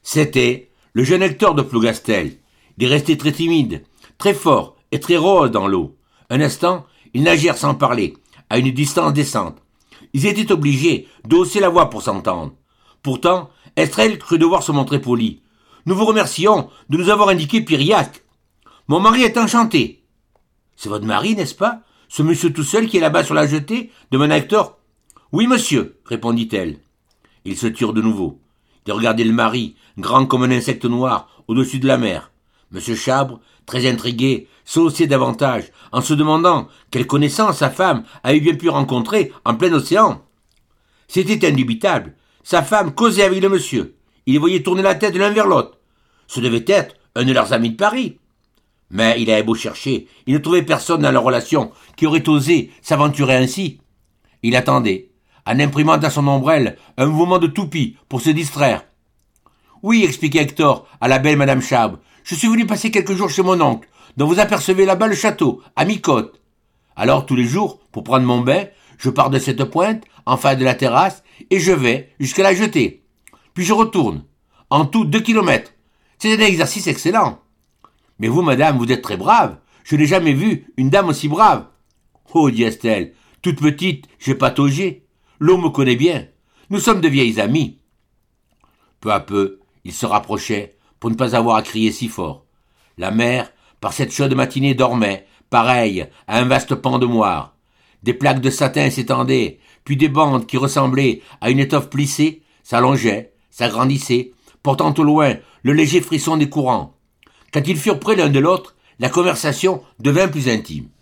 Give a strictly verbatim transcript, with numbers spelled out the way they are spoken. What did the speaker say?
C'était le jeune Hector de Plougastel. Il est resté très timide, très fort et très rose dans l'eau. Un instant, ils nagèrent sans parler, à une distance décente. Ils étaient obligés de hausser la voix pour s'entendre. Pourtant, Estrelle crut devoir se montrer poli. « Nous vous remercions de nous avoir indiqué Piriac. Mon mari est enchanté. »« C'est votre mari, n'est-ce pas? Ce monsieur tout seul qui est là-bas sur la jetée ?» demanda Hector. « Oui, monsieur, » répondit-elle. Ils se turent de nouveau. Ils regardaient le mari, grand comme un insecte noir, au-dessus de la mer. Monsieur Chabre, très intrigué, saussait davantage, en se demandant quelle connaissance sa femme avait bien pu rencontrer en plein océan. C'était indubitable. Sa femme causait avec le monsieur. Il les voyait tourner la tête l'un vers l'autre. Ce devait être un de leurs amis de Paris. Mais il avait beau chercher, il ne trouvait personne dans leur relation qui aurait osé s'aventurer ainsi. Il attendait, en imprimant à son ombrelle un mouvement de toupie pour se distraire. « Oui, expliquait Hector à la belle Madame Chabre, je suis venu passer quelques jours chez mon oncle, dont vous apercevez là-bas le château, à mi-côte. Alors, tous les jours, pour prendre mon bain, je pars de cette pointe, en face de la terrasse, et je vais jusqu'à la jetée. Puis je retourne. En tout deux kilomètres. C'est un exercice excellent. Mais vous, madame, vous êtes très brave. Je n'ai jamais vu une dame aussi brave. Oh, dit Estelle, toute petite, j'ai pataugé. L'eau me connaît bien. Nous sommes de vieilles amies. Peu à peu, ils se rapprochaient pour ne pas avoir à crier si fort. La mer, par cette chaude matinée, dormait, pareille à un vaste pan de moire. Des plaques de satin s'étendaient, puis des bandes qui ressemblaient à une étoffe plissée s'allongeaient, s'agrandissaient, portant au loin le léger frisson des courants. Quand ils furent près l'un de l'autre, la conversation devint plus intime.